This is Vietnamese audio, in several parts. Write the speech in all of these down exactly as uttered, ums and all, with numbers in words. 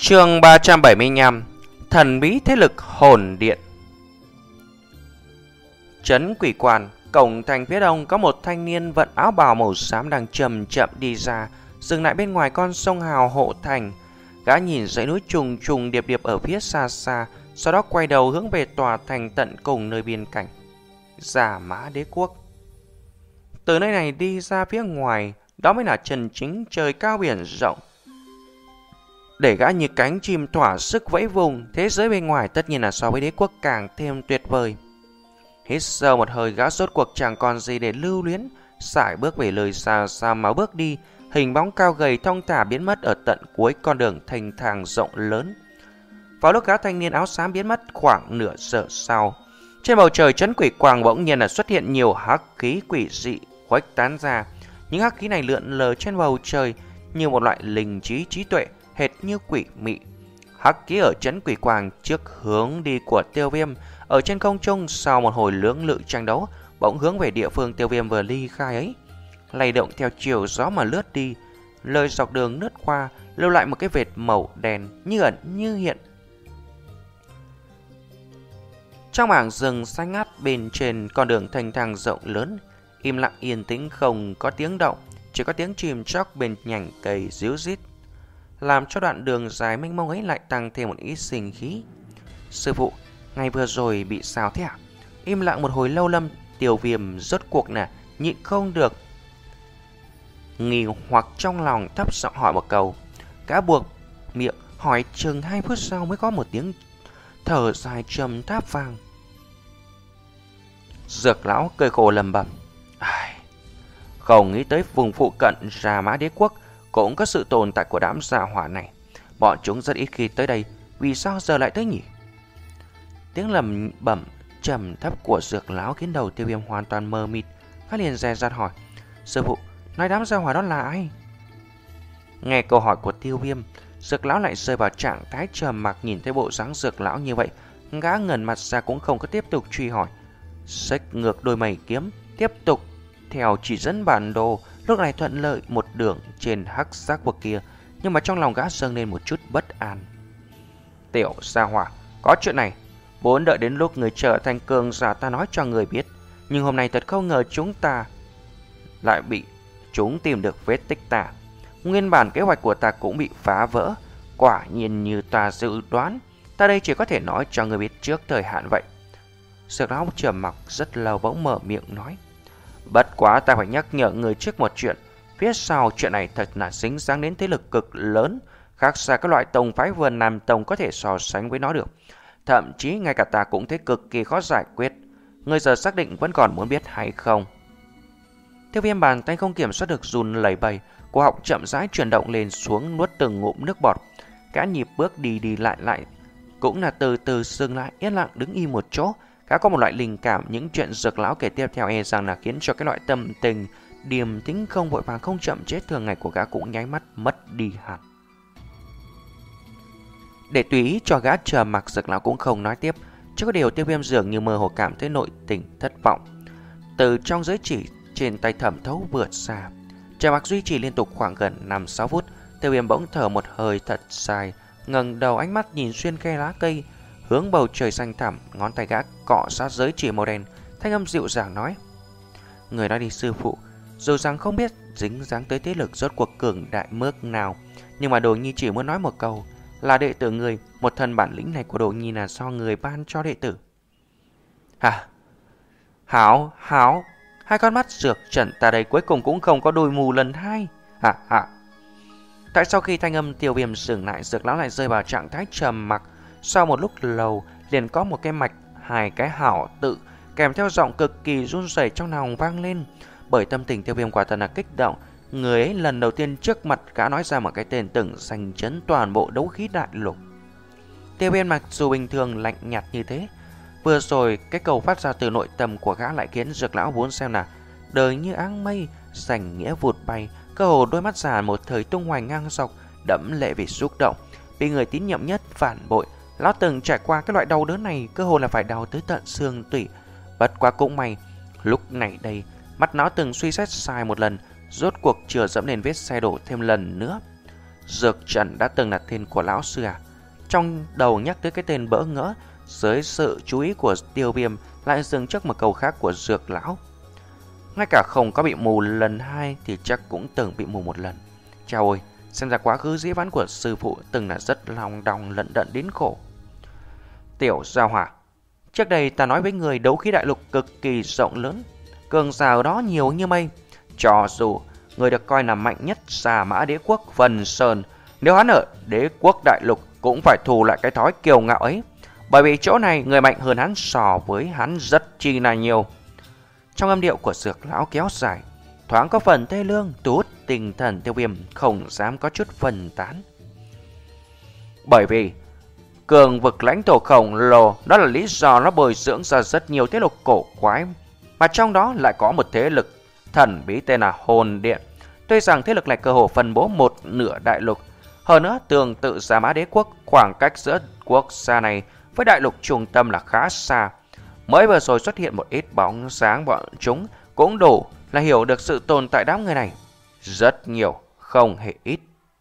Chương ba trăm bảy mươi lăm. Thần bí thế lực hồn điện. Trấn Quỷ Quan, cổng thành phía đông có một thanh niên vận áo bào màu xám đang chậm chậm đi ra, dừng lại bên ngoài con sông hào hộ thành. Gã nhìn dãy núi trùng trùng điệp điệp ở phía xa xa, sau đó quay đầu hướng về tòa thành tận cùng nơi biên cảnh Giả Mã Đế Quốc. Từ nơi này đi ra phía ngoài, đó mới là chân chính trời cao biển rộng, để gã như cánh chim thỏa sức vẫy vùng. Thế giới bên ngoài tất nhiên là so với đế quốc càng thêm tuyệt vời. Hít sâu một hơi, gã rốt cuộc chẳng còn gì để lưu luyến, sải bước về lời xa xa mà bước đi. Hình bóng cao gầy thong thả biến mất ở tận cuối con đường thanh thang rộng lớn. Vào lúc gã thanh niên áo xám biến mất khoảng nửa giờ sau, trên bầu trời trấn Quỷ Quang bỗng nhiên là xuất hiện nhiều hắc khí quỷ dị khuếch tán ra. Những hắc khí này lượn lờ trên bầu trời như một loại linh trí trí tuệ, hệt như quỷ mị. Hắc khí ở trấn Quỷ Quang trước hướng đi của Tiêu Viêm ở trên không trung, sau một hồi lưỡng lự tranh đấu, bỗng hướng về địa phương Tiêu Viêm vừa ly khai ấy, lay động theo chiều gió mà lướt đi, lời dọc đường lướt qua, lưu lại một cái vệt màu đen như ẩn như hiện. Trong mảng rừng xanh ngắt bên trên con đường thanh thang rộng lớn, im lặng yên tĩnh, không có tiếng động, chỉ có tiếng chim chóc bên nhành cây ríu rít, làm cho đoạn đường dài mênh mông ấy lại tăng thêm một ít sinh khí. Sư phụ, ngày vừa rồi bị sao thế ạ? Im lặng một hồi lâu, Lâm Tiêu Viêm rốt cuộc nè nhịn không được, nghi hoặc trong lòng thấp giọng hỏi một câu. Gã buộc miệng hỏi chừng hai phút sau mới có một tiếng thở dài trầm tháp vang. Dược lão cười khổ lẩm bẩm, ai, không nghĩ tới vùng phụ cận Giả Mã Đế Quốc cũng có sự tồn tại của đám gia hỏa này. Bọn chúng rất ít khi tới đây, vì sao giờ lại tới nhỉ? Tiếng lẩm bẩm trầm thấp của dược lão khiến đầu Tiêu Viêm hoàn toàn mờ mịt. Hắn liền dè dặt hỏi, sư phụ, nói đám gia hỏa đó là ai? Nghe câu hỏi của Tiêu Viêm, dược lão lại rơi vào trạng thái trầm mặc. Nhìn thấy bộ dáng dược lão như vậy, gã ngẩn mặt ra cũng không có tiếp tục truy hỏi. Xách ngược đôi mày kiếm, tiếp tục theo chỉ dẫn bản đồ, lúc này thuận lợi một đường trên hắc sắc vực kia. Nhưng mà trong lòng gã dâng lên một chút bất an. Tiểu gia hỏa, có chuyện này, vốn đợi đến lúc người trở thành cường giả ta nói cho người biết, nhưng hôm nay thật không ngờ chúng ta lại bị chúng tìm được vết tích ta. Nguyên bản kế hoạch của ta cũng bị phá vỡ. Quả nhiên như ta dự đoán, ta đây chỉ có thể nói cho người biết trước thời hạn vậy. Dược lão trầm mặc rất lâu bỗng mở miệng nói, bất quá ta phải nhắc nhở người trước một chuyện. Phía sau chuyện này thật là dính dáng đến thế lực cực lớn, khác xa các loại tông phái Vân Nam Tông có thể so sánh với nó được. Thậm chí ngay cả ta cũng thấy cực kỳ khó giải quyết. Người giờ xác định vẫn còn muốn biết hay không? Tiêu Viêm bàn tay không kiểm soát được run lẩy bẩy, cổ họng chậm rãi chuyển động lên xuống, nuốt từng ngụm nước bọt. Cả nhịp bước đi đi lại lại cũng là từ từ dừng lại, yên lặng đứng im một chỗ. Gã có một loại linh cảm những chuyện dược lão kể tiếp theo e rằng là khiến cho cái loại tâm tình điềm tĩnh không vội vàng không chậm chế thường ngày của gã cũng nháy mắt mất đi hẳn. Để tùy ý cho gã chờ mặc, dược lão cũng không nói tiếp. Chứ có điều Tiêu Viêm dường như mơ hồ cảm thấy nội tình thất vọng. Từ trong giới chỉ trên tay thẩm thấu vượt xa, chờ mặc duy trì liên tục khoảng gần năm sáu phút. Tiêu Viêm bỗng thở một hơi thật dài, ngẩng đầu ánh mắt nhìn xuyên khe lá cây, hướng bầu trời xanh thẳm. Ngón tay gã cọ sát giới chỉ màu đen, thanh âm dịu dàng nói, người nói đi sư phụ, dù rằng không biết dính dáng tới thế lực rốt cuộc cường đại mức nào, nhưng mà Đồ Nhi chỉ muốn nói một câu, là đệ tử người, một thần bản lĩnh này của Đồ Nhi là do người ban cho đệ tử. Hả? Hảo, hảo, hai con mắt dược trần ta đây cuối cùng cũng không có đôi mù lần hai. Hả hả? Tại sau khi thanh âm Tiêu Viêm dừng lại, dược lão lại rơi vào trạng thái trầm mặc. Sau một lúc lâu, liền có một cái mạch hai cái hảo tự kèm theo giọng cực kỳ run rẩy trong lòng vang lên. Bởi tâm tình Tiêu Viêm quả thật là kích động, người ấy lần đầu tiên trước mặt gã nói ra một cái tên từng danh chấn toàn bộ đấu khí đại lục. Tiêu Viêm mặc dù bình thường lạnh nhạt như thế, vừa rồi cái câu phát ra từ nội tâm của gã lại khiến dược lão muốn xem là đời như áng mây, giành nghĩa vụt bay. Cơ hồ đôi mắt già một thời tung hoành ngang dọc, đẫm lệ vì xúc động. Bị người tín nhiệm nhất phản bội, lão từng trải qua cái loại đau đớn này, cơ hồ là phải đau tới tận xương tủy. Bất quá cũng may, lúc này đây mắt nó từng suy xét sai một lần, rốt cuộc chưa dẫm lên vết xe đổ thêm lần nữa. Dược Trần đã từng là tên của lão sư à? Trong đầu nhắc tới cái tên bỡ ngỡ, dưới sự chú ý của Tiêu Viêm lại dừng trước một câu khác của Dược lão. Ngay cả không có bị mù lần hai thì chắc cũng từng bị mù một lần. Chao ôi, xem ra quá khứ dĩ vãng của sư phụ từng là rất lòng đong lận đận đến khổ. Tiểu Gia Hỏa, trước đây ta nói với người đấu khí đại lục cực kỳ rộng lớn, cường giả ở đó nhiều như mây. Cho dù người được coi là mạnh nhất Sa Mã Đế Quốc Vân Sơn, nếu hắn ở Đế Quốc đại lục cũng phải thù lại cái thói kiêu ngạo ấy, bởi vì chỗ này người mạnh hơn hắn so với hắn rất chi là nhiều. Trong âm điệu của Dược lão kéo dài, thoáng có phần thê lương, thu hút tinh thần Tiêu Viêm không dám có chút phân tán. Bởi vì cường vực lãnh thổ khổng lồ, đó là lý do nó bồi dưỡng ra rất nhiều thế lực cổ quái, mà trong đó lại có một thế lực thần bí tên là Hồn Điện. Tuy rằng thế lực này cơ hồ phân bố một nửa đại lục, hơn nữa tương tự Sa Mã Đế Quốc, khoảng cách giữa quốc gia này với đại lục trung tâm là khá xa. Mới vừa rồi xuất hiện một ít bóng sáng, bọn chúng cũng đủ là hiểu được sự tồn tại đám người này. Rất nhiều, không hề ít.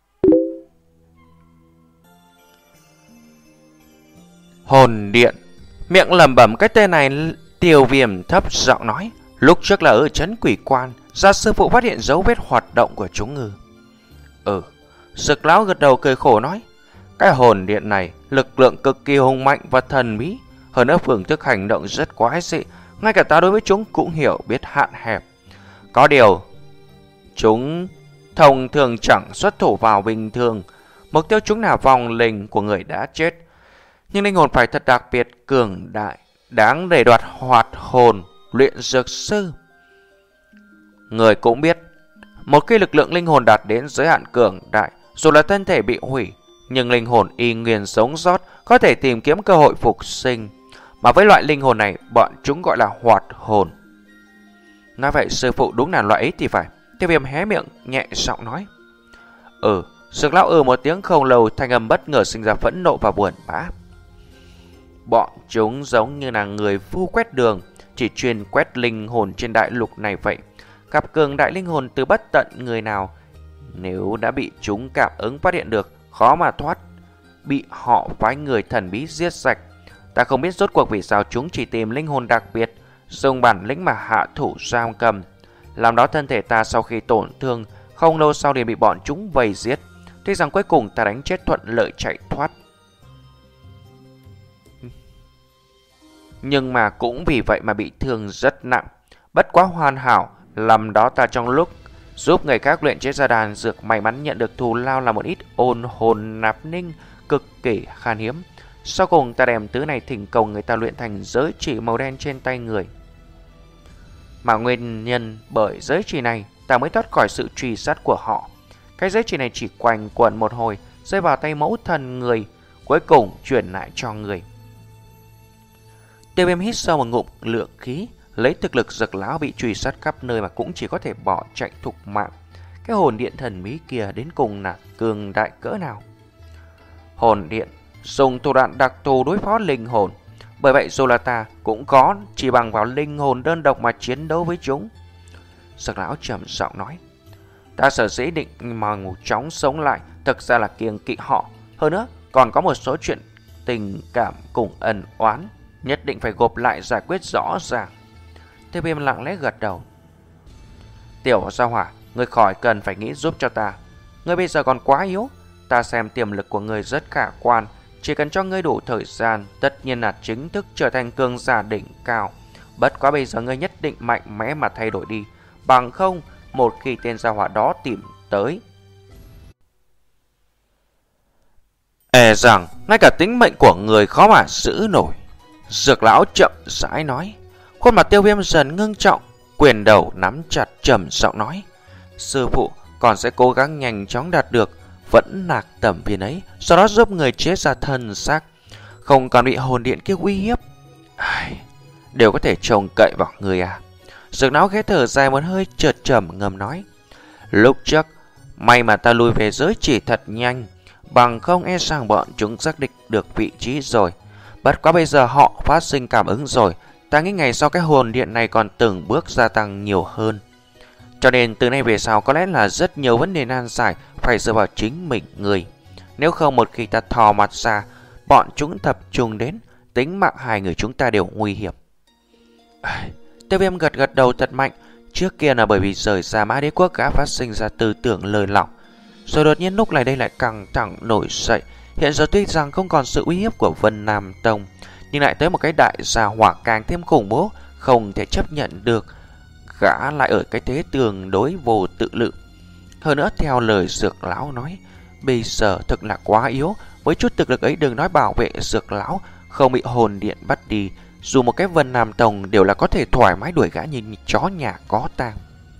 Hồn Điện. Miệng lẩm bẩm cái tên này, Tiêu Viêm thấp giọng nói. Lúc trước là ở trấn Quỷ Quan, gia sư phụ phát hiện dấu vết hoạt động của chúng ngư. Ừ, Dược lão gật đầu cười khổ nói. Cái hồn điện này lực lượng cực kỳ hùng mạnh và thần bí, hơn nữa phương thức hành động rất quái dị, ngay cả ta đối với chúng cũng hiểu biết hạn hẹp. Có điều, chúng thông thường chẳng xuất thủ vào bình thường, mục tiêu chúng là vong linh của người đã chết. Nhưng linh hồn phải thật đặc biệt cường đại, đáng để đoạt hoạt hồn luyện dược sư. Người cũng biết, một khi lực lượng linh hồn đạt đến giới hạn cường đại, dù là thân thể bị hủy, nhưng linh hồn y nguyên sống sót, có thể tìm kiếm cơ hội phục sinh. Mà với loại linh hồn này, bọn chúng gọi là hoạt hồn. Nói vậy sư phụ đúng là loại ấy thì phải. Tiêu Viêm hé miệng nhẹ giọng nói. Ừ, Dược lão ừ một tiếng không lâu, thanh âm bất ngờ sinh ra phẫn nộ và buồn bã. Bọn chúng giống như là người vu quét đường, chỉ chuyên quét linh hồn trên đại lục này vậy. Gặp cường đại linh hồn từ bất tận người nào, nếu đã bị chúng cảm ứng phát hiện được, khó mà thoát, bị họ phái người thần bí giết sạch. Ta không biết rốt cuộc vì sao chúng chỉ tìm linh hồn đặc biệt, dùng bản lĩnh mà hạ thủ giam cầm. Làm đó thân thể ta sau khi tổn thương, không lâu sau liền bị bọn chúng vây giết. Tuy rằng cuối cùng ta đánh chết thuận lợi chạy thoát, nhưng mà cũng vì vậy mà bị thương rất nặng. Bất quá hoàn hảo, làm đó ta trong lúc giúp người khác luyện chế ra đàn dược, may mắn nhận được thù lao là một ít ôn hồn nạp ninh cực kỳ khan hiếm. Sau cùng ta đem thứ này thỉnh cầu người ta luyện thành giới chỉ màu đen trên tay người. Mà nguyên nhân bởi giới chỉ này, ta mới thoát khỏi sự truy sát của họ. Cái giới chỉ này chỉ quanh quẩn một hồi, rơi vào tay mẫu thần người, cuối cùng chuyển lại cho người. Tiêu Viêm hít sâu một ngụm lượng khí, lấy thực lực Dược lão bị truy sát khắp nơi mà cũng chỉ có thể bỏ chạy thục mạng. Cái hồn điện thần bí kia đến cùng là cường đại cỡ nào? Hồn điện dùng thủ đoạn đặc thù đối phó linh hồn, bởi vậy dù là ta cũng có chỉ bằng vào linh hồn đơn độc mà chiến đấu với chúng. Dược lão trầm giọng nói. Ta sở dĩ định mà ngủ chóng sống lại, thực ra là kiêng kỵ họ. Hơn nữa còn có một số chuyện tình cảm cùng ân oán, nhất định phải gộp lại giải quyết rõ ràng. Tiêu Viêm lặng lẽ gật đầu. Tiểu Gia Hỏa, ngươi khỏi cần phải nghĩ giúp cho ta. Ngươi bây giờ còn quá yếu. Ta xem tiềm lực của ngươi rất khả quan. Chỉ cần cho ngươi đủ thời gian, tất nhiên là chính thức trở thành cường giả đỉnh cao. Bất quá bây giờ ngươi nhất định mạnh mẽ mà thay đổi đi. Bằng không, một khi tên Gia Hỏa đó tìm tới, e rằng ngay cả tính mệnh của người khó mà giữ nổi. Dược lão chậm rãi nói. Khuôn mặt Tiêu Viêm dần ngưng trọng, quyền đầu nắm chặt trầm giọng nói. Sư phụ còn sẽ cố gắng nhanh chóng đạt được vẫn lạc tẩm viên ấy, sau đó giúp người chế ra thân xác, không còn bị hồn điện kia uy hiếp. Ai, đều có thể trông cậy vào người à? Dược lão khẽ thở dài một hơi, chợt trầm ngâm nói. Lúc trước may mà ta lui về giới chỉ thật nhanh, bằng không e rằng bọn chúng xác định được vị trí rồi. Bất quá bây giờ họ phát sinh cảm ứng rồi, ta nghĩ ngày sau cái hồn điện này còn từng bước gia tăng nhiều hơn. Cho nên từ nay về sau có lẽ là rất nhiều vấn đề nan giải phải dựa vào chính mình người. Nếu không một khi ta thò mặt ra, bọn chúng tập trung đến, tính mạng hai người chúng ta đều nguy hiểm. Tiêu Viêm gật gật đầu thật mạnh. Trước kia là bởi vì rời ra Mã Đế Quốc gã phát sinh ra tư tưởng lơi lỏng, rồi đột nhiên lúc này đây lại căng thẳng nổi dậy. Hiện giờ tuy rằng không còn sự uy hiếp của Vân Nam Tông, nhưng lại tới một cái đại gia hỏa càng thêm khủng bố, không thể chấp nhận được. Gã lại ở cái thế tương đối vô tự lự. Hơn nữa theo lời Dược Lão nói, bây giờ thực là quá yếu. Với chút thực lực ấy đừng nói bảo vệ Dược Lão không bị hồn điện bắt đi, dù một cái Vân Nam Tông đều là có thể thoải mái đuổi gã như chó nhà có tang.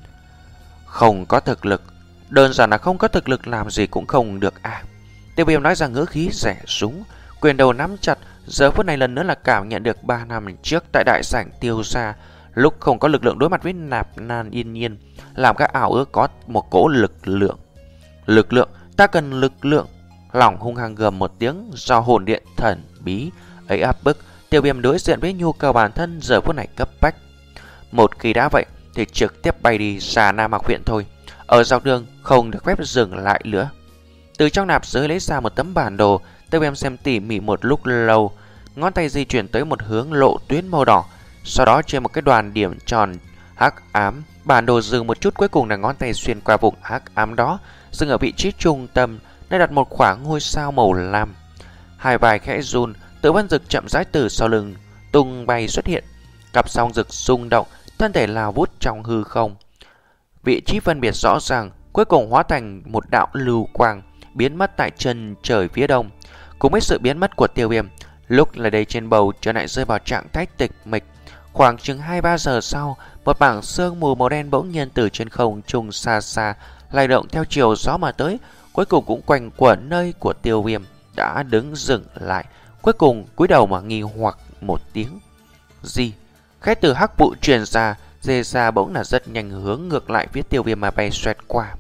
Không có thực lực, đơn giản là không có thực lực làm gì cũng không được à. Tiêu Viêm nói rằng ngữ khí rẻ súng, quyền đầu nắm chặt. Giờ phút này lần nữa là cảm nhận được ba năm trước tại đại sảnh Tiêu gia, lúc không có lực lượng đối mặt với Nạp Nan Yên Nhiên, làm các ảo ước có một cỗ lực lượng. Lực lượng, ta cần lực lượng. Lòng hung hăng gầm một tiếng, do hồn điện thần bí ấy áp bức. Tiêu Viêm đối diện với nhu cầu bản thân giờ phút này cấp bách. Một khi đã vậy thì trực tiếp bay đi Già Nam Học Viện thôi. Ở dọc đường không được phép dừng lại nữa. Từ trong nạp giới lấy ra một tấm bản đồ. Tiêu Viêm xem tỉ mỉ một lúc lâu, ngón tay di chuyển tới một hướng lộ tuyến màu đỏ. Sau đó trên một cái đoàn điểm tròn hắc ám, bản đồ dừng một chút, cuối cùng là ngón tay xuyên qua vùng hắc ám đó, dừng ở vị trí trung tâm, nơi đặt một khoảng ngôi sao màu lam. Hai vai khẽ run, Tử Văn Dực chậm rãi từ sau lưng tung bay xuất hiện, cặp song rực rung động, thân thể lao vút trong hư không. Vị trí phân biệt rõ ràng, cuối cùng hóa thành một đạo lưu quang biến mất tại chân trời phía đông. Cùng với sự biến mất của Tiêu Viêm, lúc này đây trên bầu trời lại rơi vào trạng thái tịch mịch. Khoảng chừng hai ba giờ sau, một mảng sương mù màu đen bỗng nhiên từ trên không trung xa xa lay động theo chiều gió mà tới, cuối cùng cũng quanh quẩn nơi của Tiêu Viêm đã đứng dừng lại. Cuối cùng cúi đầu mà nghi hoặc một tiếng gì. Khẽ từ hắc vụ truyền ra, dê ra bỗng là rất nhanh hướng ngược lại phía Tiêu Viêm mà bay xoẹt qua.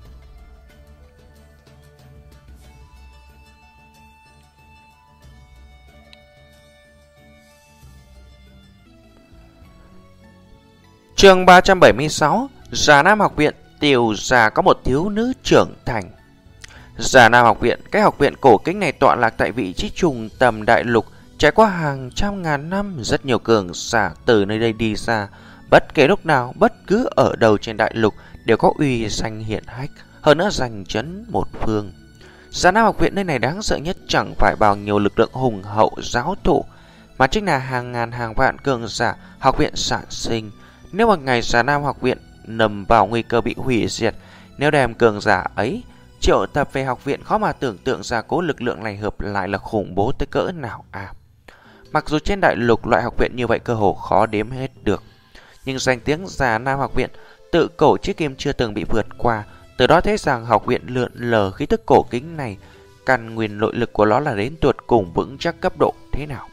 Chương ba trăm bảy mươi sáu. Già Nam Học Viện. Tiêu gia có một thiếu nữ trưởng thành. Già Nam Học Viện, cái học viện cổ kính này tọa lạc tại vị trí trung tâm đại lục, trải qua hàng trăm ngàn năm, rất nhiều cường giả từ nơi đây đi ra. Bất kể lúc nào, bất cứ ở đâu trên đại lục đều có uy danh hiển hách, hơn nữa giành chấn một phương. Già Nam Học Viện nơi này đáng sợ nhất chẳng phải bao nhiêu lực lượng hùng hậu giáo thụ, mà chính là hàng ngàn hàng vạn cường giả học viện sản sinh. Nếu một ngày Già Nam Học Viện nằm vào nguy cơ bị hủy diệt, nếu đem cường giả ấy triệu tập về học viện, khó mà tưởng tượng ra cố lực lượng này hợp lại là khủng bố tới cỡ nào à. Mặc dù trên đại lục loại học viện như vậy cơ hồ khó đếm hết được, nhưng danh tiếng Già Nam Học Viện tự cổ chí kim chưa từng bị vượt qua. Từ đó thấy rằng học viện lượn lờ khí tức cổ kính này, căn nguyên nội lực của nó là đến tuột cùng vững chắc cấp độ thế nào.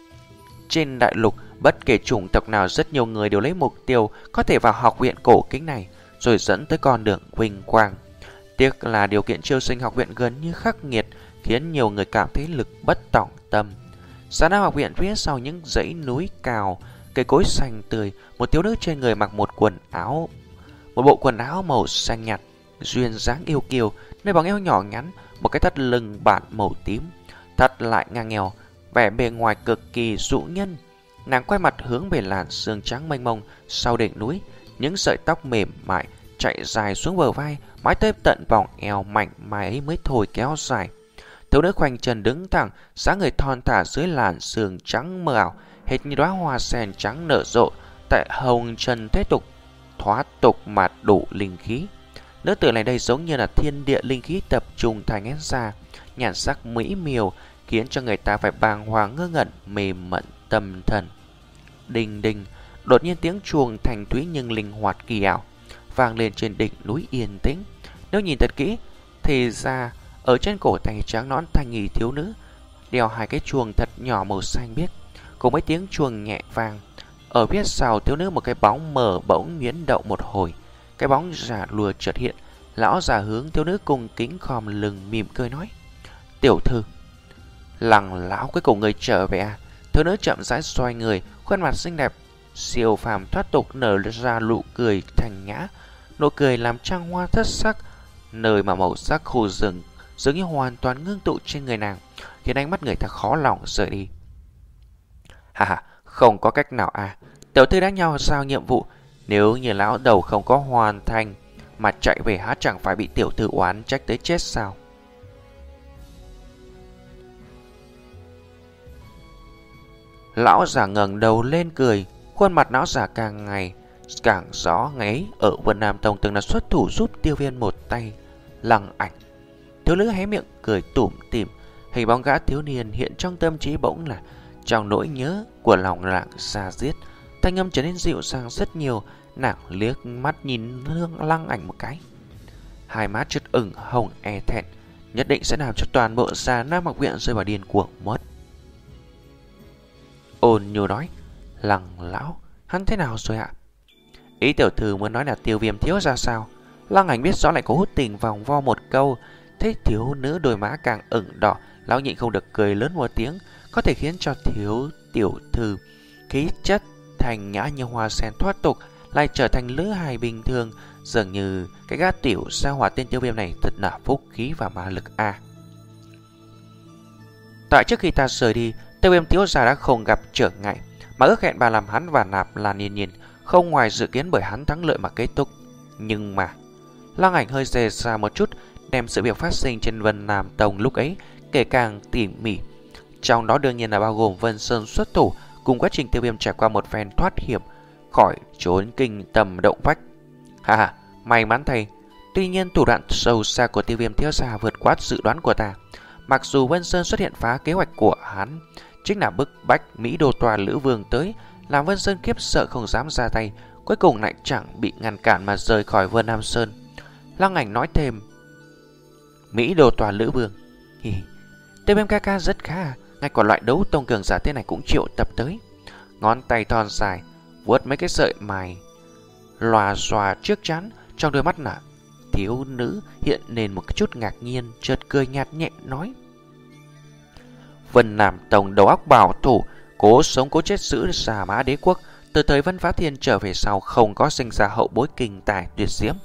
Trên đại lục, bất kể chủng tộc nào, rất nhiều người đều lấy mục tiêu có thể vào học viện cổ kính này, rồi dẫn tới con đường vinh quang. Tiếc là điều kiện chiêu sinh học viện gần như khắc nghiệt, khiến nhiều người cảm thấy lực bất tòng tâm. Già Nam Học Viện phía sau những dãy núi cao, cây cối xanh tươi, một thiếu nữ trên người mặc một quần áo, một bộ quần áo màu xanh nhạt, duyên dáng yêu kiều, nơi bằng eo nhỏ nhắn, một cái thắt lưng bản màu tím, thắt lại ngang eo, vẻ bề ngoài cực kỳ dụ nhân. Nàng quay mặt hướng về làn sương trắng mênh mông sau đỉnh núi, những sợi tóc mềm mại chạy dài xuống bờ vai, mái tới tận vòng eo mảnh mai ấy mới thôi kéo dài. Thiếu nữ khoanh chân đứng thẳng, dáng người thon thả dưới làn sương trắng mờ ảo, hệt như đóa hoa sen trắng nở rộ tại hồng trần thế tục, thoát tục mà đủ linh khí. Nữ tử này đây giống như là thiên địa linh khí tập trung thành nén ra, nhàn sắc mỹ miều, khiến cho người ta phải bàng hoàng ngơ ngẩn, mềm mẫn tâm thần. Đinh đinh, đột nhiên tiếng chuông thanh thúy nhưng linh hoạt kỳ ảo vang lên trên đỉnh núi yên tĩnh. Nếu nhìn thật kỹ thì ra ở trên cổ tay trắng nõn thanh nghi thiếu nữ đeo hai cái chuông thật nhỏ màu xanh biếc, cùng với tiếng chuông nhẹ vang. Ở phía sau thiếu nữ một cái bóng mờ bỗng nhuyễn động một hồi, cái bóng già lùa chợt hiện. Lão già hướng thiếu nữ cung kính khom lưng mỉm cười nói: "Tiểu thư." "Lăng lão, cuối cùng người trở về à?" Thiếu nữ chậm rãi xoay người, khuôn mặt xinh đẹp siêu phàm thoát tục nở ra nụ cười thành nhã. nụ cười làm trăng hoa thất sắc, nơi mà màu sắc khu rừng dường như hoàn toàn ngưng tụ trên người nàng, khiến ánh mắt người ta khó lòng rời đi. Hà hà, không có cách nào à, tiểu thư đã nhau giao nhiệm vụ, nếu như lão đầu không có hoàn thành mà chạy về há chẳng phải bị tiểu thư oán trách tới chết sao? Lão già ngẩng đầu lên cười, khuôn mặt lão già càng ngày càng rõ. Ngày ấy ở Vân Nam Tông từng là xuất thủ giúp Tiêu Viêm một tay. Lăng Ảnh, thiếu nữ hé miệng cười tủm tỉm, hình bóng gã thiếu niên hiện trong tâm trí bỗng là trong nỗi nhớ của lòng lạng xa giết. Thanh âm trở nên dịu dàng rất nhiều. Nàng liếc mắt nhìn Lăng Ảnh một cái, hai má chợt ửng hồng e thẹn, nhất định sẽ làm cho toàn bộ già Nam Học Viện rơi vào điên cuồng mất. Ôn Nhu nói, Lăng lão, hắn thế nào rồi ạ? Ý tiểu thư muốn nói là Tiêu Viêm thiếu ra sao? Lăng Ảnh biết rõ lại có hút tình vòng vo một câu. Thế thiếu nữ đôi má càng ửng đỏ, lão nhịn không được cười lớn một tiếng. Có thể khiến cho thiếu tiểu thư khí chất thành nhã như hoa sen thoát tục, lại trở thành lữ hài bình thường. Dường như cái gã tiểu gia hỏa tên Tiêu Viêm này thật là phúc khí và ma lực a. À. Tại trước khi ta rời đi, Tiêu Viêm thiếu gia đã không gặp trở ngại, mà ước hẹn bà làm hắn và Nạp Lan Nhiên Nhiên không ngoài dự kiến bởi hắn thắng lợi mà kết thúc. Nhưng mà Lăng Ảnh hơi dè ra một chút, đem sự việc phát sinh trên Vân Nam Tông lúc ấy kể càng tỉ mỉ. Trong đó đương nhiên là bao gồm Vân Sơn xuất thủ cùng quá trình Tiêu Viêm trải qua một phen thoát hiểm khỏi trốn kinh tầm động vách. Ha ha, may mắn thay. Tuy nhiên thủ đoạn sâu xa của Tiêu Viêm thiếu gia vượt quá dự đoán của ta. Mặc dù Vân Sơn xuất hiện phá kế hoạch của hắn, chính là bức bách Mỹ Đô Tòa Lữ Vương tới, làm Vân Sơn khiếp sợ không dám ra tay, cuối cùng lại chẳng bị ngăn cản mà rời khỏi Vân Nam Sơn. Lăng Ảnh nói thêm, Mỹ Đô Tòa Lữ Vương, hi, Tiêu Viêm ca ca rất khá, ngay cả loại đấu tông cường giả thế này cũng triệu tập tới. Ngón tay thon dài vuốt mấy cái sợi mày lòa xòa trước trán, trong đôi mắt là thiếu nữ hiện lên một chút ngạc nhiên, chợt cười nhạt nhẹ nói, Vân Nam Tông đầu óc bảo thủ, cố sống cố chết giữ Xà Mã Đế Quốc, từ thời Vân Phá Thiên trở về sau không có sinh ra hậu bối kinh tài tuyệt diễm.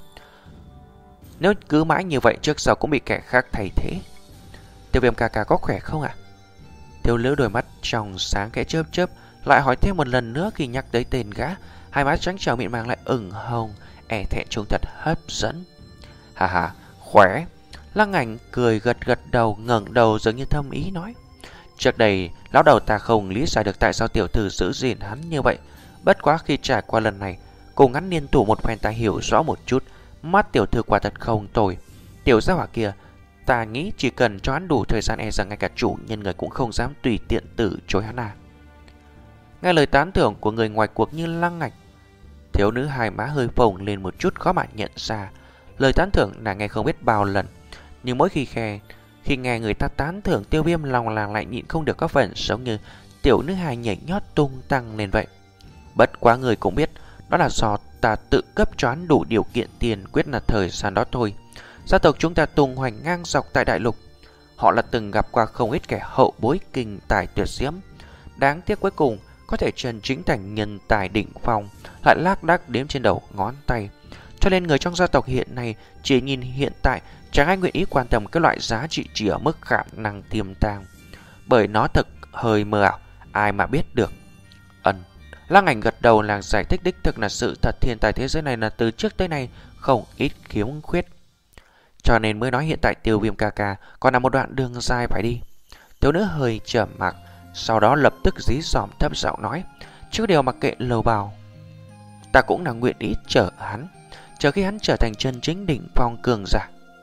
Nếu cứ mãi như vậy trước sau cũng bị kẻ khác thay thế. Tiêu Viêm ca ca có khỏe không ạ? À? Thiếu nữ đôi mắt trong sáng khẽ chớp chớp, lại hỏi thêm một lần nữa khi nhắc tới tên gã, hai má trắng trẻo mịn màng lại ửng hồng, e thẹn trông thật hấp dẫn. Hà hà, khỏe. Lăng Ảnh cười gật gật đầu, ngẩng đầu giống như thâm ý nói, trước đây lão đầu ta không lý giải được tại sao tiểu thư giữ gìn hắn như vậy, bất quá khi trải qua lần này cùng hắn liên thủ một phen ta hiểu rõ một chút, mắt tiểu thư quả thật không tồi. Tiểu gia hỏa kia, ta nghĩ chỉ cần cho hắn đủ thời gian e rằng ngay cả chủ nhân người cũng không dám tùy tiện từ chối hắn à. Nghe lời tán thưởng của người ngoài cuộc như Lăng Ảnh, thiếu nữ hai má hơi phồng lên một chút, khó mà nhận ra. Lời tán thưởng nàng nghe không biết bao lần, nhưng mỗi khi khe Khi nghe người ta tán thưởng Tiêu Viêm, lòng làng lại nhịn không được có phần giống như tiểu nữ hài nhảy nhót tung tăng lên vậy. Bất quá người cũng biết, đó là do ta tự cấp cho hắn đủ điều kiện tiền quyết là thời gian đó thôi. Gia tộc chúng ta tung hoành ngang dọc tại đại lục, họ là từng gặp qua không ít kẻ hậu bối kinh tài tuyệt diễm. Đáng tiếc cuối cùng có thể chân chính thành nhân tài đỉnh phong lại lác đác đếm trên đầu ngón tay. Cho nên người trong gia tộc hiện nay chỉ nhìn hiện tại, chẳng ai nguyện ý quan tâm cái loại giá trị chỉ ở mức khả năng tiềm tàng, bởi nó thật hơi mờ ảo, ai mà biết được. Ân, Lăng Ảnh gật đầu, làng giải thích đích thực là sự thật, thiên tài thế giới này là từ trước tới nay không ít khiếm khuyết, cho nên mới nói hiện tại Tiêu Viêm ca ca còn là một đoạn đường dài phải đi. Thiếu nữ hơi trầm mặc, sau đó lập tức dí dỏm thấp giọng nói, trước điều mặc kệ lầu bào, ta cũng là nguyện ý chở hắn, chờ khi hắn trở thành chân chính đỉnh phong cường giả.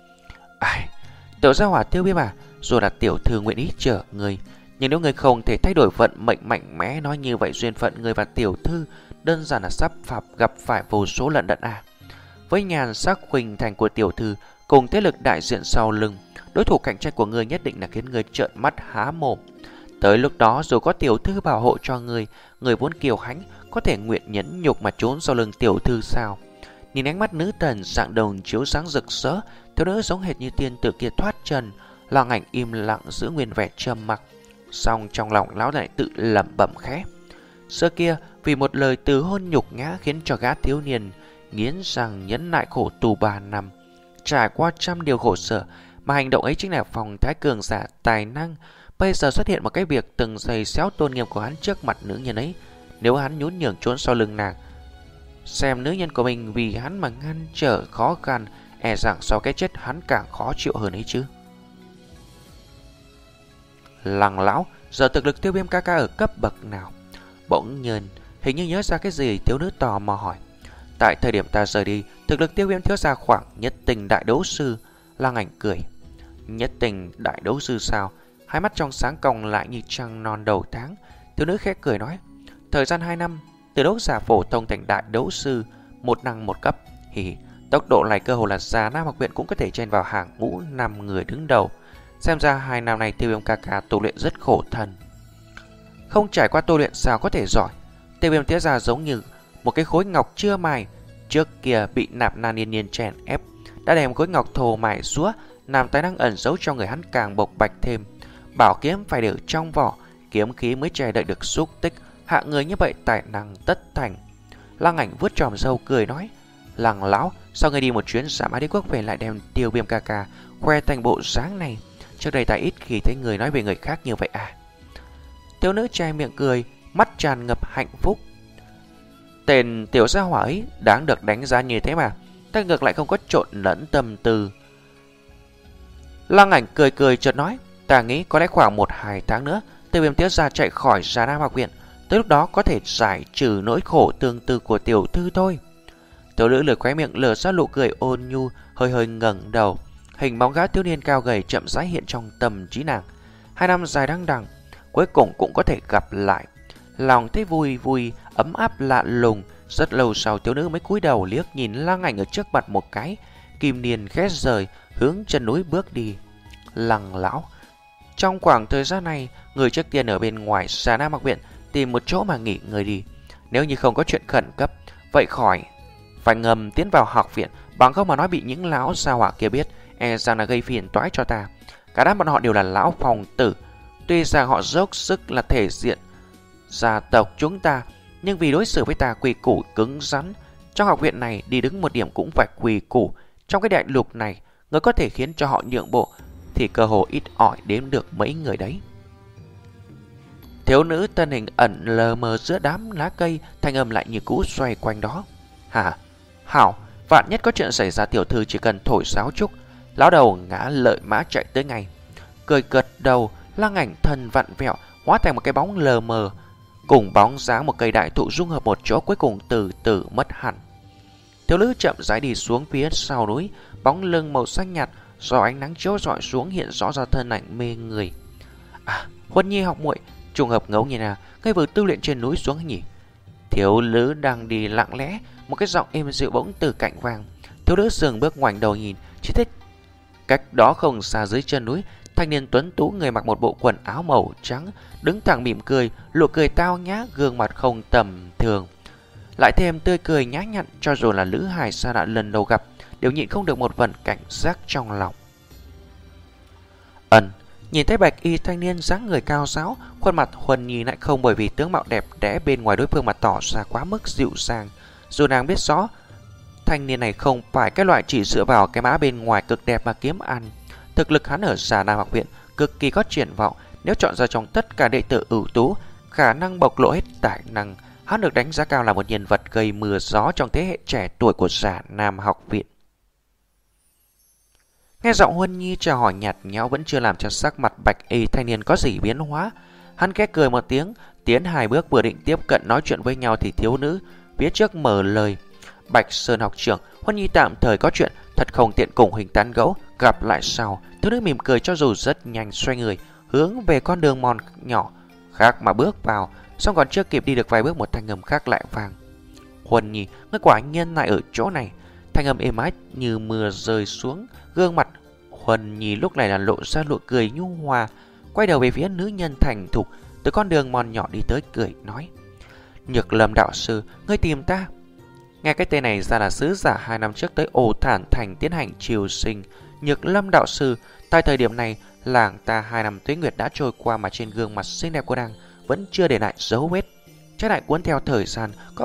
Ai, tiểu gia hỏa Tiêu Viêm à, dù là tiểu thư nguyện ý chở người, nhưng nếu người không thể thay đổi vận mệnh mạnh mẽ, nói như vậy duyên phận người và tiểu thư đơn giản là sắp phạm gặp phải vô số lận đận à. Với nhàn sắc huỳnh thành của tiểu thư cùng thế lực đại diện sau lưng, đối thủ cạnh tranh của người nhất định là khiến người trợn mắt há mồm. Tới lúc đó dù có tiểu thư bảo hộ cho người, người vốn kiêu hãnh có thể nguyện nhẫn nhục mà trốn sau lưng tiểu thư sao? Nhìn ánh mắt nữ tần dạng đồng chiếu sáng rực rỡ, thiếu nữ giống hệt như tiên tử kia thoát trần. Lăng Ảnh im lặng giữ nguyên vẻ trầm mặc, song trong lòng lão lại tự lẩm bẩm khẽ. Xưa kia vì một lời từ hôn nhục nhã khiến cho gã thiếu niên nghiến răng nhẫn nại khổ tù ba năm, trải qua trăm điều khổ sở, mà hành động ấy chính là phong thái cường giả tài năng. Bây giờ xuất hiện một cái việc từng giày xéo tôn nghiêm của hắn trước mặt nữ nhân ấy. Nếu hắn nhún nhường trốn sau lưng nàng, xem nữ nhân của mình vì hắn mà ngăn trở khó khăn, e rằng sau cái chết hắn càng khó chịu hơn ấy chứ. Lăng lão, giờ thực lực Tiêu Viêm ca ca ở cấp bậc nào? Bỗng nhiên hình như nhớ ra cái gì, thiếu nữ tò mò hỏi. Tại thời điểm ta rời đi, thực lực Tiêu Viêm thiếu gia khoảng nhất tình đại đấu sư. Lăng Ảnh cười. Nhất tình đại đấu sư sao? Hai mắt trong sáng cong lại như trăng non đầu tháng. Thiếu nữ khẽ cười nói, thời gian hai năm, từ đấu giả phổ thông thành đại đấu sư, một năng một cấp. Hì hì, tốc độ này cơ hồ là già Nam học viện cũng có thể chen vào hàng ngũ năm người đứng đầu. Xem ra hai năm này Tiêu Viêm ca ca tu luyện rất khổ thân. Không trải qua tu luyện sao có thể giỏi? Tiêu Viêm thiếu gia giống như một cái khối ngọc chưa mài, trước kia bị Nạp Lan Yên Nhiên chèn ép, đã đem khối ngọc thô mài súa, làm tài năng ẩn giấu trong người hắn càng bộc bạch thêm. Bảo kiếm phải để trong vỏ, kiếm khí mới che đậy được xúc tích, hạ người như vậy tài năng tất thành. Lăng Ảnh vuốt tròm râu cười nói, Lăng lão, sao ngươi đi một chuyến Dạ Mã Đế Quốc về lại đem Tiêu Viêm ca ca khoe thành bộ dáng này? Trước đây ta ít khi thấy người nói về người khác như vậy à? Thiếu nữ che miệng cười, mắt tràn ngập hạnh phúc. Tên tiểu gia hỏa ấy đáng được đánh giá như thế mà, ta ngược lại không có trộn lẫn tâm tư. Lăng Ảnh cười cười chợt nói, ta nghĩ có lẽ khoảng một hai tháng nữa Tiêu Viêm thiếu gia chạy khỏi Già Nam học viện, tới lúc đó có thể giải trừ nỗi khổ tương tư của tiểu thư thôi. Thiếu nữ lười khóe miệng lở ra nụ cười ôn nhu, hơi hơi ngẩng đầu. Hình bóng gã thiếu niên cao gầy chậm rãi hiện trong tâm trí nàng. Hai năm dài đăng đằng, cuối cùng cũng có thể gặp lại. Lòng thấy vui vui, ấm áp lạ lùng. Rất lâu sau thiếu nữ mới cúi đầu liếc nhìn Lăng Ảnh ở trước mặt một cái. Kim Niên khẽ rời, hướng chân núi bước đi. Lăng lão, trong khoảng thời gian này, người trước tiên ở bên ngoài Già Nam học viện tìm một chỗ mà nghỉ ngơi đi. Nếu như không có chuyện khẩn cấp, vậy khỏi phải ngầm tiến vào học viện, bằng không mà nói bị những lão gia hỏa kia biết, e rằng là gây phiền toái cho ta. Cả đám bọn họ đều là lão phòng tử, tuy rằng họ dốc sức là thể diện gia tộc chúng ta, nhưng vì đối xử với ta quy củ cứng rắn. Trong học viện này đi đứng một điểm cũng phải quy củ. Trong cái đại lục này, người có thể khiến cho họ nhượng bộ thì cơ hồ ít ỏi đếm được mấy người đấy. Thiếu nữ thân hình ẩn lờ mờ giữa đám lá cây, thanh âm lại như cũ xoay quanh đó. Hả? Hảo, vạn nhất có chuyện xảy ra, tiểu thư chỉ cần thổi sáo trúc, lão đầu ngã lợi mã chạy tới ngay. Cười gật đầu, Lăng Ảnh thân vặn vẹo, hóa thành một cái bóng lờ mờ, cùng bóng dáng một cây đại thụ dung hợp một chỗ, cuối cùng từ từ mất hẳn. Thiếu nữ chậm rãi đi xuống phía sau núi, bóng lưng màu xanh nhạt do ánh nắng chiếu rọi xuống hiện rõ ra thân ảnh mê người. À, Huân Nhi học muội, trùng hợp ngẫu nhiên à, ngươi vừa tu luyện trên núi xuống nhỉ? Thiếu nữ đang đi lặng lẽ, một cái giọng êm dịu bỗng từ cạnh vang. Thiếu nữ dừng bước ngoảnh đầu nhìn, chỉ thấy cách đó không xa dưới chân núi, thanh niên tuấn tú người mặc một bộ quần áo màu trắng, đứng thẳng mỉm cười, nụ cười tao nhã, gương mặt không tầm thường, lại thêm tươi cười nhã nhặn, cho dù là lữ hài xa lạ lần đầu gặp đều nhịn không được một phần cảnh giác trong lòng. Ẩn nhìn thấy bạch y thanh niên dáng người cao ráo, khuôn mặt Huân Nhi lại không bởi vì tướng mạo đẹp đẽ bên ngoài đối phương mà tỏ ra quá mức dịu dàng. Dù nàng biết rõ thanh niên này không phải cái loại chỉ dựa vào cái mã bên ngoài cực đẹp mà kiếm ăn. Thực lực hắn ở Già Nam học viện cực kỳ có triển vọng, nếu chọn ra trong tất cả đệ tử ưu tú, khả năng bộc lộ hết tài năng, hắn được đánh giá cao là một nhân vật gây mưa gió trong thế hệ trẻ tuổi của Già Nam học viện. Nghe giọng Huân Nhi chào hỏi nhạt nhẽo vẫn chưa làm cho sắc mặt bạch y thanh niên có gì biến hóa. Hắn khẽ cười một tiếng, tiến hai bước vừa định tiếp cận nói chuyện với nhau thì thiếu nữ phía trước mở lời. Bạch Sơn học trưởng, Huân Nhi tạm thời có chuyện, thật không tiện cùng Huỳnh tán gẫu, gặp lại sau. Thiếu nữ mỉm cười cho dù rất nhanh, xoay người hướng về con đường mòn nhỏ khác mà bước vào. Xong còn chưa kịp đi được vài bước, một thanh âm khác lại vang. Huân Nhi, ngươi quả nhiên lại ở chỗ này. Thanh âm êm ái như mưa rơi xuống. Gương mặt Huân Nhi lúc này là lộ ra nụ cười nhu hòa, quay đầu về phía nữ nhân thành thục từ con đường mòn nhỏ đi tới, cười nói: Nhược Lâm đạo sư, ngươi tìm ta? Nghe cái tên này ra là sứ giả hai năm trước tới Ổ Thản Thành tiến hành triều sinh. Nhược Lâm đạo sư, tại thời điểm này làng ta hai năm tuế nguyệt đã trôi qua mà trên gương mặt xinh đẹp của nàng vẫn chưa để lại dấu vết, trái lại cuốn theo thời gian, có vẻ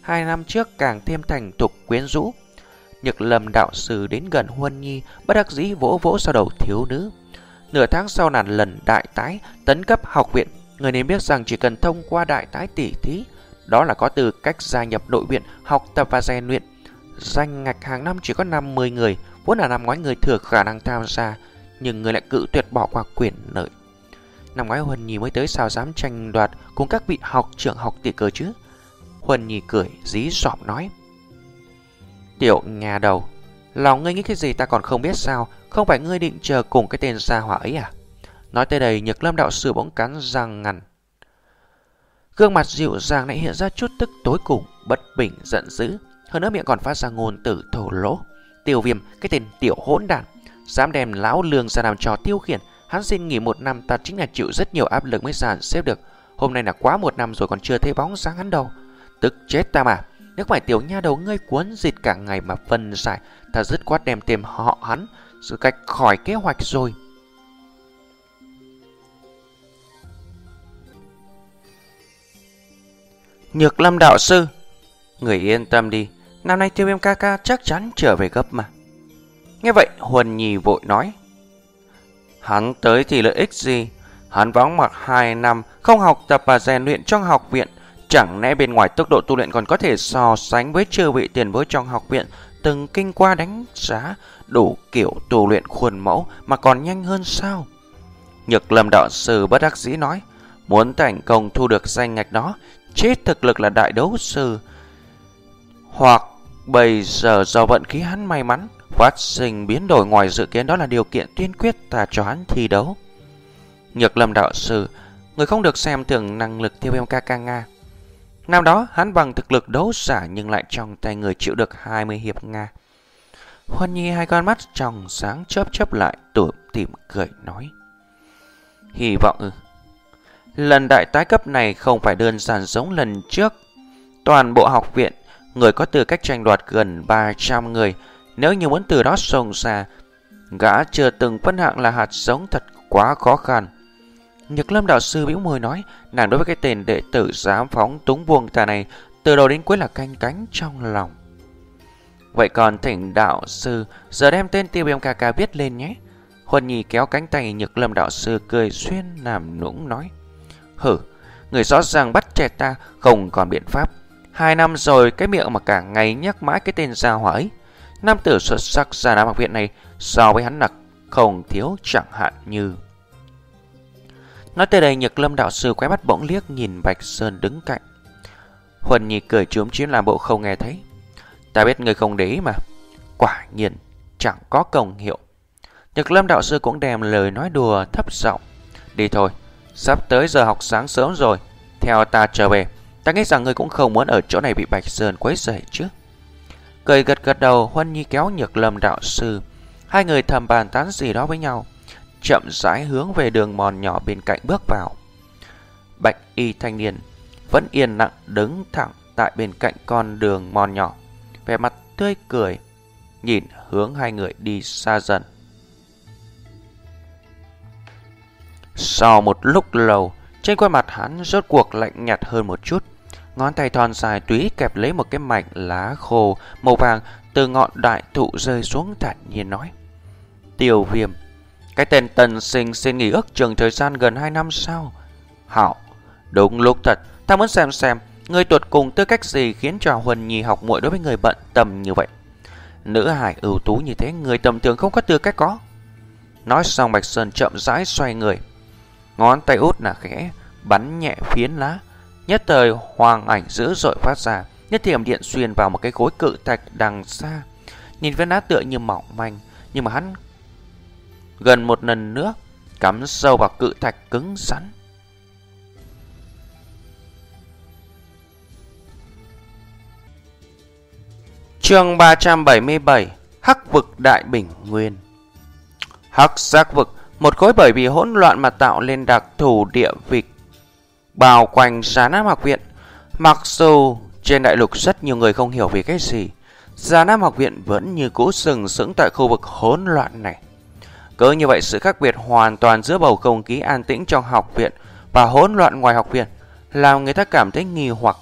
hai năm trước càng thêm thành thục quyến rũ. Nhược Lâm đạo sư đến gần Huân Nhi, bất đắc dĩ vỗ vỗ sau đầu thiếu nữ. Nửa tháng sau nàng lần đại tái tấn cấp học viện, người nên biết rằng chỉ cần thông qua đại tái tỷ thí, đó là có tư cách gia nhập đội viện học tập và rèn luyện. Danh ngạch hàng năm chỉ có năm mươi người, vốn là năm ngoái người thừa khả năng tham gia, nhưng người lại cự tuyệt bỏ qua quyền lợi. Năm ngoái Huân Nhi mới tới sao dám tranh đoạt cùng các vị học trưởng học tỷ cơ chứ? Huân Nhi cười dí dỏm nói: Tiểu nhà đầu, lòng ngươi nghĩ cái gì ta còn không biết sao? Không phải ngươi định chờ cùng cái tên gia hỏa ấy à? Nói tới đây, Nhược Lâm đạo sư bỗng cắn răng ngằn. Gương mặt dịu dàng lại hiện ra chút tức tối cùng, bất bình giận dữ, hơn nữa miệng còn phát ra ngôn từ thổ lỗ. Tiêu Viêm, cái tên tiểu hỗn đản, dám đem lão lương ra làm trò tiêu khiển. Hắn xin nghỉ một năm, ta chính là chịu rất nhiều áp lực mới dàn xếp được. Hôm nay là quá một năm rồi còn chưa thấy bóng dáng hắn đâu. Tức chết ta mà. Nếu phải tiểu nha đầu ngươi cuốn dịch cả ngày mà phân giải, ta dứt khoát đem tìm họ hắn sự cách khỏi kế hoạch rồi. Nhược Lâm đạo sư, người yên tâm đi, năm nay Tiêu Viêm ca ca chắc chắn trở về gấp mà. Nghe vậy Huân Nhi vội nói: Hắn tới thì lợi ích gì? Hắn vắng mặt hai năm, không học tập và rèn luyện trong học viện, chẳng lẽ bên ngoài tốc độ tu luyện còn có thể so sánh với chư vị tiền bối trong học viện từng kinh qua đánh giá đủ kiểu tu luyện khuôn mẫu mà còn nhanh hơn sao? Nhược Lâm đạo sư bất đắc dĩ nói: Muốn thành công thu được danh ngạch đó, chết thực lực là đại đấu sư, hoặc bây giờ do vận khí hắn may mắn phát sinh biến đổi ngoài dự kiến, đó là điều kiện tiên quyết ta cho hắn thi đấu. Nhược Lâm đạo sư, người không được xem thường năng lực Tiêu Viêm ca ca Nga. Năm đó hắn bằng thực lực đấu giả nhưng lại trong tay người chịu được hai mươi hiệp Nga. Huân Nhi hai con mắt trong sáng chớp chớp lại, tủm tỉm cười nói: Hy vọng ư? Lần đại tái cấp này không phải đơn giản giống lần trước. Toàn bộ học viện, người có tư cách tranh đoạt gần ba trăm người. Nếu như muốn từ đó xông ra, gã chưa từng phân hạng là hạt giống thật quá khó khăn. Nhược Lâm đạo sư bĩu môi nói, nàng đối với cái tên đệ tử dám phóng túng buông thả này từ đầu đến cuối là canh cánh trong lòng. Vậy còn thỉnh đạo sư giờ đem tên Tiêu Viêm ca ca viết lên nhé. Huân Nhi kéo cánh tay Nhược Lâm đạo sư cười xuyên làm nũng nói: Hử, người rõ ràng bắt trẻ ta không còn biện pháp. Hai năm rồi cái miệng mà cả ngày nhắc mãi cái tên gia hỏa ấy. Nam tử xuất sắc ra Nam học viện này so với hắn là không thiếu, chẳng hạn như. Nói tới đây, Nhược Lâm đạo sư quay mắt bỗng liếc nhìn Bạch Sơn đứng cạnh. Huân Nhi cười chúm chím làm bộ không nghe thấy. Ta biết người không để ý mà. Quả nhiên chẳng có công hiệu. Nhược Lâm đạo sư cũng đem lời nói đùa thấp giọng: Đi thôi, sắp tới giờ học sáng sớm rồi, theo ta trở về. Ta nghĩ rằng ngươi cũng không muốn ở chỗ này bị Bạch Sơn quấy rầy chứ. Cười gật gật đầu, Huân Nhi kéo Nhược Lâm đạo sư. Hai người thầm bàn tán gì đó với nhau, chậm rãi hướng về đường mòn nhỏ bên cạnh bước vào. Bạch y thanh niên vẫn yên lặng đứng thẳng tại bên cạnh con đường mòn nhỏ, vẻ mặt tươi cười, nhìn hướng hai người đi xa dần. Sau một lúc lâu, trên khuôn mặt hắn rốt cuộc lạnh nhạt hơn một chút. Ngón tay thon dài túy kẹp lấy một cái mảnh lá khô màu vàng từ ngọn đại thụ rơi xuống, thản nhiên nói: Tiêu Viêm, cái tên tần sinh xin nghỉ ước chừng thời gian gần hai năm sao? Hảo, đúng lúc thật. Ta muốn xem xem người tuột cùng tư cách gì khiến cho Huân Nhi học muội đối với người bận tâm như vậy. Nữ hải ưu tú như thế, người tầm thường không có tư cách có. Nói xong, Bạch Sơn chậm rãi xoay người, ngón tay út là khẽ bắn nhẹ phiến lá. Nhất thời hoàng ảnh dữ dội phát ra, nhất thiểm điện xuyên vào một cái khối cự thạch đằng xa. Nhìn viên lá tựa như mỏng manh, nhưng mà hắn gần một lần nữa cắm sâu vào cự thạch cứng rắn. Chương ba trăm bảy mươi bảy: Hắc vực Đại Bình Nguyên. Hắc giác vực, một khối bởi vì hỗn loạn mà tạo lên đặc thù địa vực bao quanh Già Nam học viện. Mặc dù trên đại lục rất nhiều người không hiểu vì cái gì, Già Nam học viện vẫn như cũ sừng sững tại khu vực hỗn loạn này. Cứ như vậy, sự khác biệt hoàn toàn giữa bầu không khí an tĩnh trong học viện và hỗn loạn ngoài học viện làm người ta cảm thấy nghi hoặc.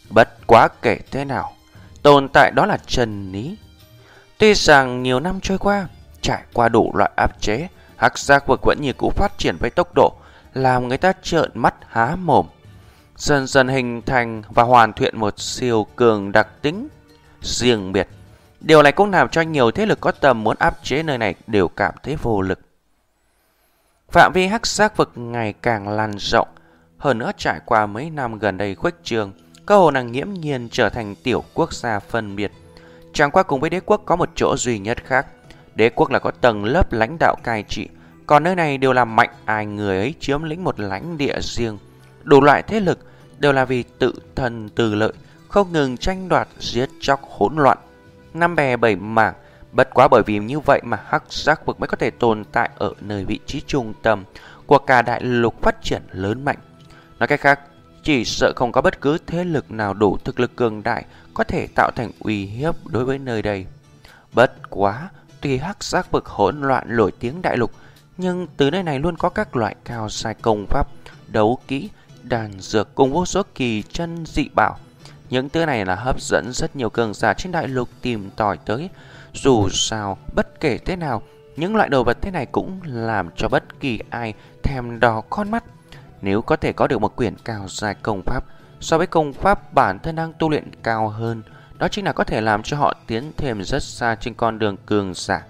Bất quá kể thế nào, tồn tại đó là chân lý. Tuy rằng nhiều năm trôi qua, trải qua đủ loại áp chế, hắc giác vực vẫn như cũ phát triển với tốc độ làm người ta trợn mắt há mồm, dần dần hình thành và hoàn thiện một siêu cường đặc tính riêng biệt. Điều này cũng làm cho nhiều thế lực có tầm muốn áp chế nơi này đều cảm thấy vô lực. Phạm vi hắc giác vực ngày càng lan rộng, hơn nữa trải qua mấy năm gần đây khuếch trường, cơ hồ nàng nghiễm nhiên trở thành tiểu quốc gia phân biệt. Chẳng qua cùng với đế quốc có một chỗ duy nhất khác, đế quốc là có tầng lớp lãnh đạo cai trị, còn nơi này đều là mạnh ai người ấy chiếm lĩnh một lãnh địa riêng. Đủ loại thế lực đều là vì tự thân tư lợi, không ngừng tranh đoạt giết chóc hỗn loạn, năm bè bảy mảng. Bất quá bởi vì như vậy mà hắc giác vực mới có thể tồn tại ở nơi vị trí trung tâm của cả đại lục phát triển lớn mạnh. Nói cách khác, chỉ sợ không có bất cứ thế lực nào đủ thực lực cường đại có thể tạo thành uy hiếp đối với nơi đây. Bất quá, tuy hắc giác vực hỗn loạn nổi tiếng đại lục, nhưng từ nơi này luôn có các loại cao giai công pháp, đấu kỹ, đan dược cùng vô số kỳ chân dị bảo. Những thứ này là hấp dẫn rất nhiều cường giả trên đại lục tìm tòi tới. Dù sao, bất kể thế nào, những loại đồ vật thế này cũng làm cho bất kỳ ai thèm đỏ con mắt. Nếu có thể có được một quyển cao giai công pháp, so với công pháp bản thân đang tu luyện cao hơn, đó chính là có thể làm cho họ tiến thêm rất xa trên con đường cường giả.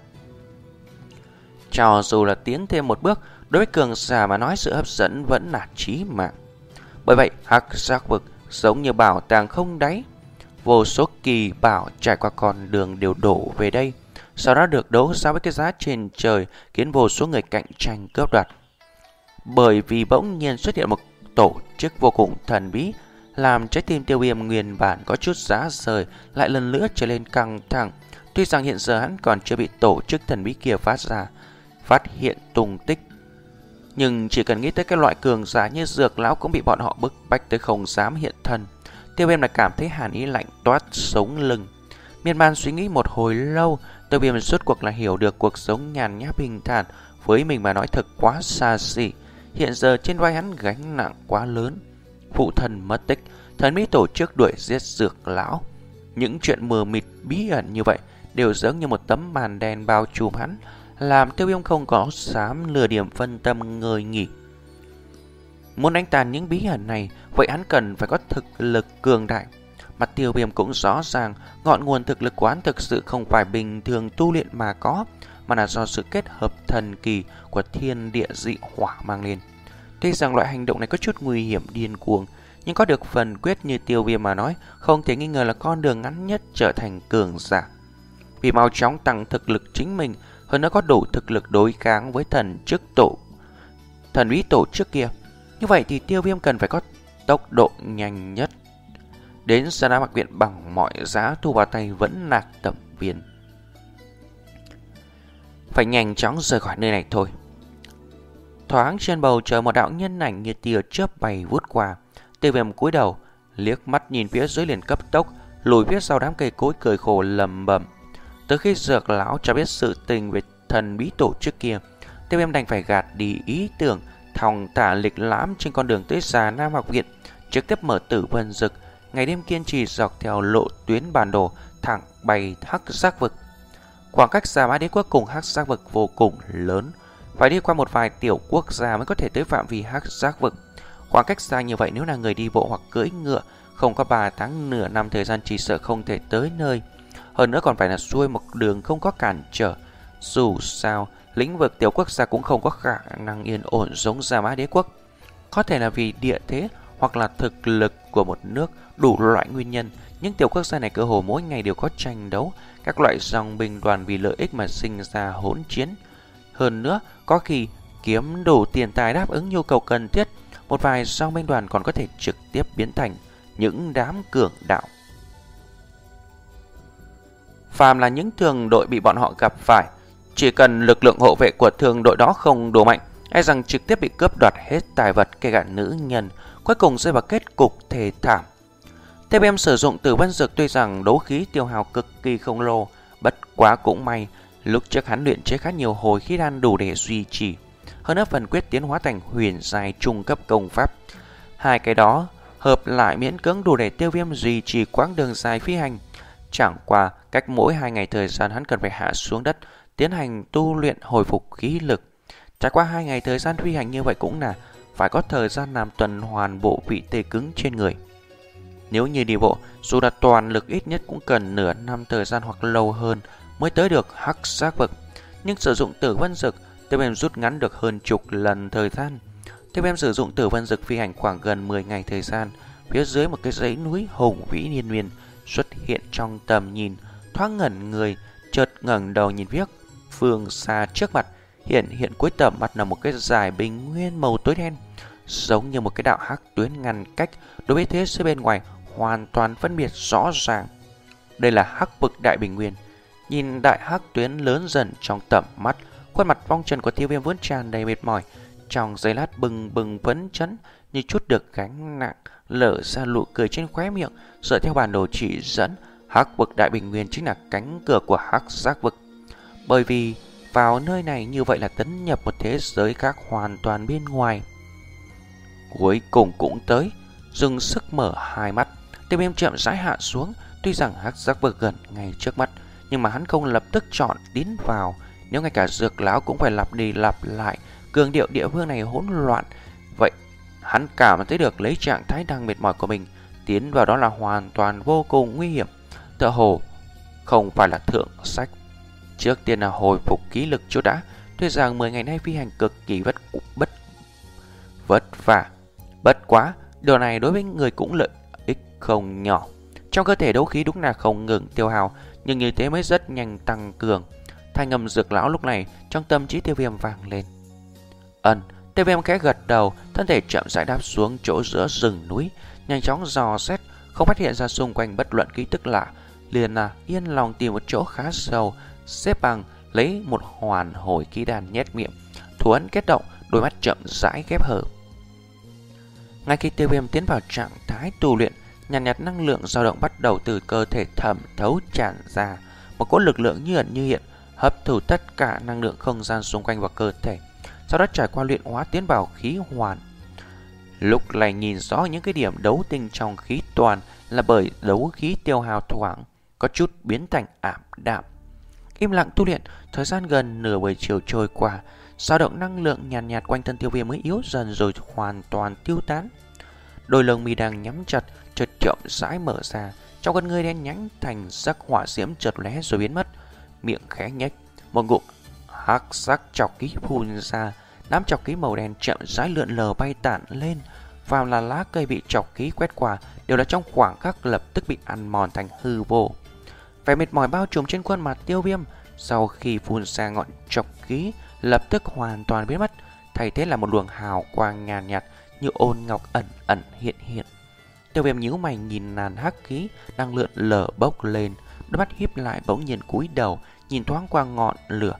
Cho dù là tiến thêm một bước, đối với cường giả mà nói sự hấp dẫn vẫn là chí mạng. Bởi vậy, hắc giác vực giống như bảo tàng không đáy. Vô số kỳ bảo trải qua con đường đều đổ về đây, sau đó được đấu giá với cái giá trên trời, khiến vô số người cạnh tranh cướp đoạt. Bởi vì bỗng nhiên xuất hiện một tổ chức vô cùng thần bí, làm trái tim Tiêu Viêm nguyên bản có chút giá rời lại lần nữa trở lên căng thẳng. Tuy rằng hiện giờ hắn còn chưa bị tổ chức thần bí kia phát ra phát hiện tung tích, nhưng chỉ cần nghĩ tới cái loại cường giả như Dược Lão cũng bị bọn họ bức bách tới không dám hiện thân, Tiêu Viêm lại cảm thấy hàn ý lạnh toát sống lưng. Miên man suy nghĩ một hồi lâu, Tiêu Viêm rốt cuộc là hiểu được cuộc sống nhàn nhã bình thản với mình mà nói thật quá xa xỉ. Hiện giờ trên vai hắn gánh nặng quá lớn, phụ thân mất tích, thần bí tổ chức đuổi giết Dược Lão, những chuyện mờ mịt bí ẩn như vậy đều giống như một tấm màn đen bao trùm hắn, làm Tiêu Viêm không có dám lừa điểm phân tâm ngơi nghỉ. Muốn đánh tàn những bí ẩn này, vậy hắn cần phải có thực lực cường đại. Mà Tiêu Viêm cũng rõ ràng, ngọn nguồn thực lực của hắn thực sự không phải bình thường tu luyện mà có, mà là do sự kết hợp thần kỳ của thiên địa dị hỏa mang lên. Tuy rằng loại hành động này có chút nguy hiểm điên cuồng, nhưng có được phần quyết như Tiêu Viêm mà nói, không thể nghi ngờ là con đường ngắn nhất trở thành cường giả. Vì mau chóng tăng thực lực chính mình, hơn nữa có đủ thực lực đối kháng với thần chức tổ thần bí tổ chức kia, như vậy thì Tiêu Viêm cần phải có tốc độ nhanh nhất. Đến Sa Na Mặc Viện bằng mọi giá thu vào tay vẫn là tẩm viên. Phải nhanh chóng rời khỏi nơi này thôi. Thoáng trên bầu trời một đạo nhân ảnh như tia chớp bay vút qua. Tiêu Viêm cúi đầu liếc mắt nhìn phía dưới liền cấp tốc lùi phía sau đám cây cối, cười khổ lầm bầm. Từ khi Dược Lão cho biết sự tình về thần bí tổ chức kia, Tiêu Viêm đành phải gạt đi ý tưởng thong thả lịch lãm trên con đường tới Sa Na Mặc Viện, trực tiếp mở Tử Vân Dực, ngày đêm kiên trì dọc theo lộ tuyến bản đồ thẳng bay hắc giác vực. Khoảng cách Sa Mã Đế Quốc cùng hắc giác vực vô cùng lớn, phải đi qua một vài tiểu quốc gia mới có thể tới phạm vi hắc giác vực. Khoảng cách xa như vậy, nếu là người đi bộ hoặc cưỡi ngựa, không có ba tháng nửa năm thời gian chỉ sợ không thể tới nơi. Hơn nữa còn phải là xuôi một đường không có cản trở. Dù sao, lĩnh vực tiểu quốc gia cũng không có khả năng yên ổn giống Sa Mã Đế Quốc. Có thể là vì địa thế hoặc là thực lực của một nước, đủ loại nguyên nhân. Những tiểu quốc gia này cơ hồ mỗi ngày đều có tranh đấu, các loại dòng binh đoàn vì lợi ích mà sinh ra hỗn chiến. Hơn nữa, có khi kiếm đủ tiền tài đáp ứng nhu cầu cần thiết, một vài dòng binh đoàn còn có thể trực tiếp biến thành những đám cường đạo. Phàm là những thường đội bị bọn họ gặp phải, chỉ cần lực lượng hộ vệ của thường đội đó không đủ mạnh, e rằng trực tiếp bị cướp đoạt hết tài vật, kể cả nữ nhân, cuối cùng rơi vào kết cục thê thảm. Tiêu Viêm sử dụng Tử Vân Dược tuy rằng đấu khí tiêu hao cực kỳ khổng lồ, bất quá cũng may lúc trước hắn luyện chế khá nhiều hồi khí đan đủ để duy trì. Hơn nữa phần quyết tiến hóa thành huyền giai trung cấp công pháp, hai cái đó hợp lại miễn cưỡng đủ để Tiêu Viêm duy trì quãng đường dài phi hành. Chẳng qua cách mỗi hai ngày thời gian hắn cần phải hạ xuống đất tiến hành tu luyện hồi phục khí lực. Trải qua hai ngày thời gian phi hành như vậy cũng là phải có thời gian làm tuần hoàn bộ vị tê cứng trên người. Nếu như đi bộ, dù là toàn lực ít nhất cũng cần nửa năm thời gian hoặc lâu hơn mới tới được hắc giác vực. Nhưng sử dụng tử vân dực, Tiêu Viêm rút ngắn được hơn chục lần thời gian. Tiêu Viêm sử dụng tử vân dực phi hành khoảng gần mười ngày thời gian. Phía dưới một cái dãy núi hùng vĩ liên miên xuất hiện trong tầm nhìn, thoáng ngẩn người, chợt ngẩng đầu nhìn viếc phương xa trước mặt. Hiện hiện cuối tầm mắt là một cái dải bình nguyên màu tối đen, giống như một cái đạo hắc tuyến ngăn cách đối với thế giới bên ngoài hoàn toàn phân biệt rõ ràng. Đây là hắc vực đại bình nguyên. Nhìn đại hắc tuyến lớn dần trong tầm mắt, khuôn mặt vong trần của Tiêu Viêm vốn tràn đầy mệt mỏi, trong giây lát bừng bừng phấn chấn như chút được gánh nặng, lở ra nụ cười trên khóe miệng. Dựa theo bản đồ chỉ dẫn, hắc vực đại bình nguyên chính là cánh cửa của hắc giác vực. Bởi vì vào nơi này như vậy là tấn nhập một thế giới khác hoàn toàn bên ngoài. Cuối cùng cũng tới. Dừng sức mở hai mắt, Tiêu Viêm chậm rãi hạ xuống. Tuy rằng hắc giác vực gần ngay trước mắt, nhưng mà hắn không lập tức chọn tiến vào. Nếu ngay cả Dược lão cũng phải lặp đi lặp lại cường điệu địa phương này hỗn loạn, vậy hắn cảm thấy được lấy trạng thái đang mệt mỏi của mình tiến vào đó là hoàn toàn vô cùng nguy hiểm. Tựa hồ không phải là thượng sách. Trước tiên là hồi phục khí lực chút đã. Tuy rằng mười ngày nay phi hành cực kỳ vất bất vất vả, bất quá điều này đối với người cũng lợi ích không nhỏ. Trong cơ thể đấu khí đúng là không ngừng tiêu hao, nhưng như thế mới rất nhanh tăng cường. Thanh âm Dược lão lúc này trong tâm trí Tiêu Viêm vang lên. Ân. Tiêu Viêm khẽ gật đầu, thân thể chậm rãi đáp xuống chỗ giữa rừng núi, nhanh chóng dò xét, không phát hiện ra xung quanh bất luận khí tức lạ, liền là yên lòng tìm một chỗ khá sâu, xếp bằng lấy một hoàn hồi khí đàn nhét miệng, thủ ấn kết động, đôi mắt chậm rãi khép hờ. Ngay khi Tiêu Viêm tiến vào trạng thái tu luyện, nhàn nhạt, nhạt năng lượng dao động bắt đầu từ cơ thể thẩm thấu tràn ra, một cỗ lực lượng như ẩn như hiện hấp thụ tất cả năng lượng không gian xung quanh vào cơ thể, sau đó trải qua luyện hóa tiến vào khí hoàn. Lúc này nhìn rõ những cái điểm đấu tinh trong khí toàn là bởi đấu khí tiêu hao thoáng có chút biến thành ảm đạm. Im lặng tu luyện, thời gian gần nửa buổi chiều trôi qua, dao động năng lượng nhàn nhạt, nhạt quanh thân Tiêu Viêm mới yếu dần rồi hoàn toàn tiêu tán. Đôi lông mi đang nhắm chặt chợt chậm rãi mở ra, trong con người đen nhánh thành sắc hỏa diễm chợt lóe rồi biến mất. Miệng khẽ nhếch, một ngụm hắc sắc chọc khí phun ra, đám chọc khí màu đen chậm rãi lượn lờ bay tản lên, vào là lá cây bị chọc khí quét qua đều là trong khoảng khắc lập tức bị ăn mòn thành hư vô. Vẻ mệt mỏi bao trùm trên khuôn mặt Tiêu Viêm sau khi phun ra ngọn chọc khí lập tức hoàn toàn biến mất, thay thế là một luồng hào quang nhàn nhạt, nhạt như ôn ngọc ẩn ẩn hiện hiện. Tiêu Viêm nhíu mày nhìn làn hắc khí đang lượn lờ bốc lên, đôi mắt híp lại bỗng nhiên cúi đầu nhìn thoáng qua ngọn lửa.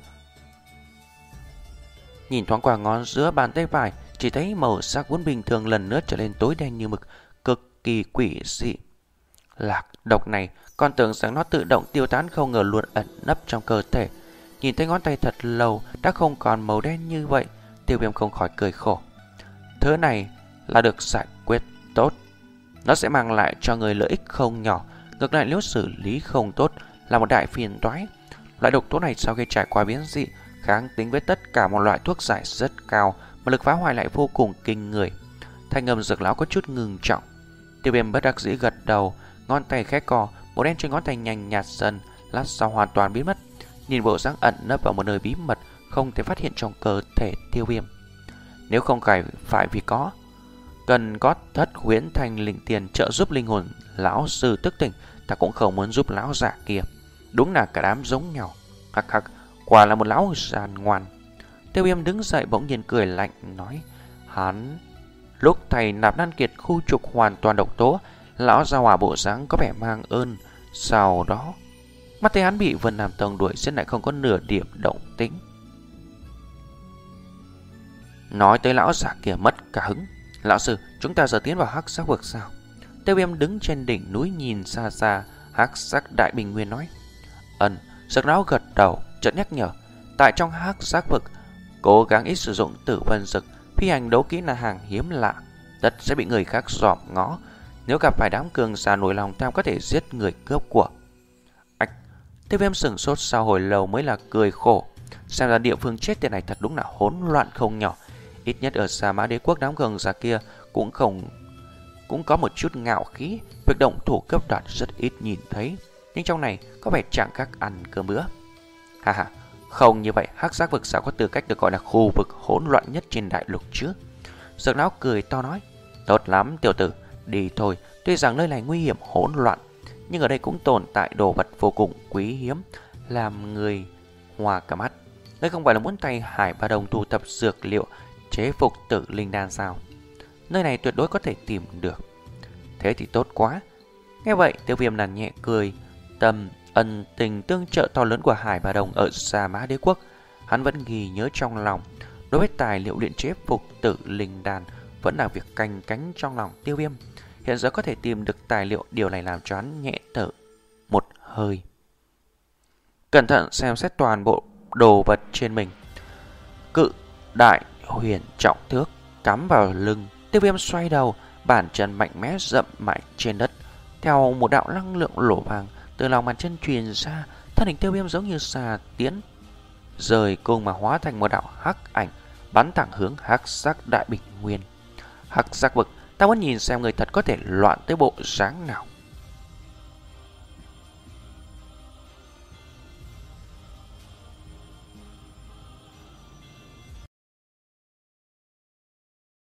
Nhìn thoáng qua ngón giữa bàn tay phải, chỉ thấy màu sắc vốn bình thường lần nữa trở nên tối đen như mực, cực kỳ quỷ dị. Lạc độc này, con tưởng rằng nó tự động tiêu tán, không ngờ luôn ẩn nấp trong cơ thể. Nhìn thấy ngón tay thật lâu đã không còn màu đen như vậy, Tiêu Viêm không khỏi cười khổ. Thứ này là được giải quyết tốt, nó sẽ mang lại cho người lợi ích không nhỏ. Ngược lại nếu xử lý không tốt là một đại phiền toái. Loại độc tố này sau khi trải qua biến dị, kháng tính với tất cả một loại thuốc giải rất cao, mà lực phá hoại lại vô cùng kinh người. Thanh âm Dược lão có chút ngừng trọng. Tiêu Viêm bất đắc dĩ gật đầu, ngón tay khẽ cò, màu đen trên ngón tay nhanh nhạt dần, lát sau hoàn toàn biến mất. Nhìn bộ dáng ẩn nấp vào một nơi bí mật không thể phát hiện trong cơ thể Tiêu Viêm. Nếu không phải phải vì có cần có thất huyễn thành linh tiền trợ giúp linh hồn lão sư thức tỉnh, ta cũng không muốn giúp lão giả kia. Đúng là cả đám giống nhau. Hắc hắc, quả là một lão giàn ngoan. Tiêu Viêm đứng dậy bỗng nhiên cười lạnh nói, hắn lúc thầy nạp đan kiệt khu trục hoàn toàn độc tố, lão gia hỏa bộ dáng có vẻ mang ơn. Sau đó mắt thấy hắn bị Vân Nam Tông đuổi giết lại không có nửa điểm động tĩnh. Nói tới lão giả kia mất cả hứng. Lão sư, chúng ta giờ tiến vào hắc sắc vực sao? Tiêu Viêm đứng trên đỉnh núi nhìn xa xa hắc sắc đại bình nguyên nói. Ân. Dược lão gật đầu chợt nhắc nhở, tại trong hắc sắc vực cố gắng ít sử dụng tử vân dực, phi hành đấu kỹ là hàng hiếm lạ, tất sẽ bị người khác dòm ngó. Nếu gặp phải đám cường giả nổi lòng tham có thể giết người cướp của. Ách, Tiêu Viêm sửng sốt sau hồi lâu mới là cười khổ. Xem ra địa phương chết tiệt này thật đúng là hỗn loạn không nhỏ. Ít nhất ở Sa Mã Đế Quốc đám cường giả kia cũng không cũng có một chút ngạo khí. Việc động thủ cướp đoạt rất ít nhìn thấy, nhưng trong này có vẻ chẳng khác ăn cơm bữa. Ha ha, không như vậy Hắc Giác Vực sao có tư cách được gọi là khu vực hỗn loạn nhất trên đại lục chứ? Dược Lão cười to nói, tốt lắm tiểu tử, đi thôi. Tuy rằng nơi này nguy hiểm hỗn loạn, nhưng ở đây cũng tồn tại đồ vật vô cùng quý hiếm, làm người hoa cả mắt. Đây không phải là muốn tay Hải Ba Đồng thu thập dược liệu chế phục tử linh đan sao? Nơi này tuyệt đối có thể tìm được. Thế thì tốt quá. Nghe vậy Tiêu Viêm là nhẹ cười. Tâm ân tình tương trợ to lớn của Hải Ba Đồng ở Sa Mã Đế Quốc, hắn vẫn ghi nhớ trong lòng. Đối với tài liệu luyện chế phục tử linh đan vẫn là việc canh cánh trong lòng Tiêu Viêm. Hiện giờ có thể tìm được tài liệu, điều này làm cho hắn nhẹ thở một hơi. Cẩn thận xem xét toàn bộ đồ vật trên mình. Cự đại huyền trọng thước cắm vào lưng. Tiêu Viêm xoay đầu, bàn chân mạnh mẽ dậm mạnh trên đất. Theo một đạo năng lượng lổ vàng từ lòng bàn chân truyền ra, thân hình Tiêu Viêm giống như xà tiến rời cung mà hóa thành một đạo hắc ảnh bắn thẳng hướng Hắc Giác Đại Bình Nguyên. Hắc Giác Vực, ta muốn nhìn xem người thật có thể loạn tới bộ dáng nào.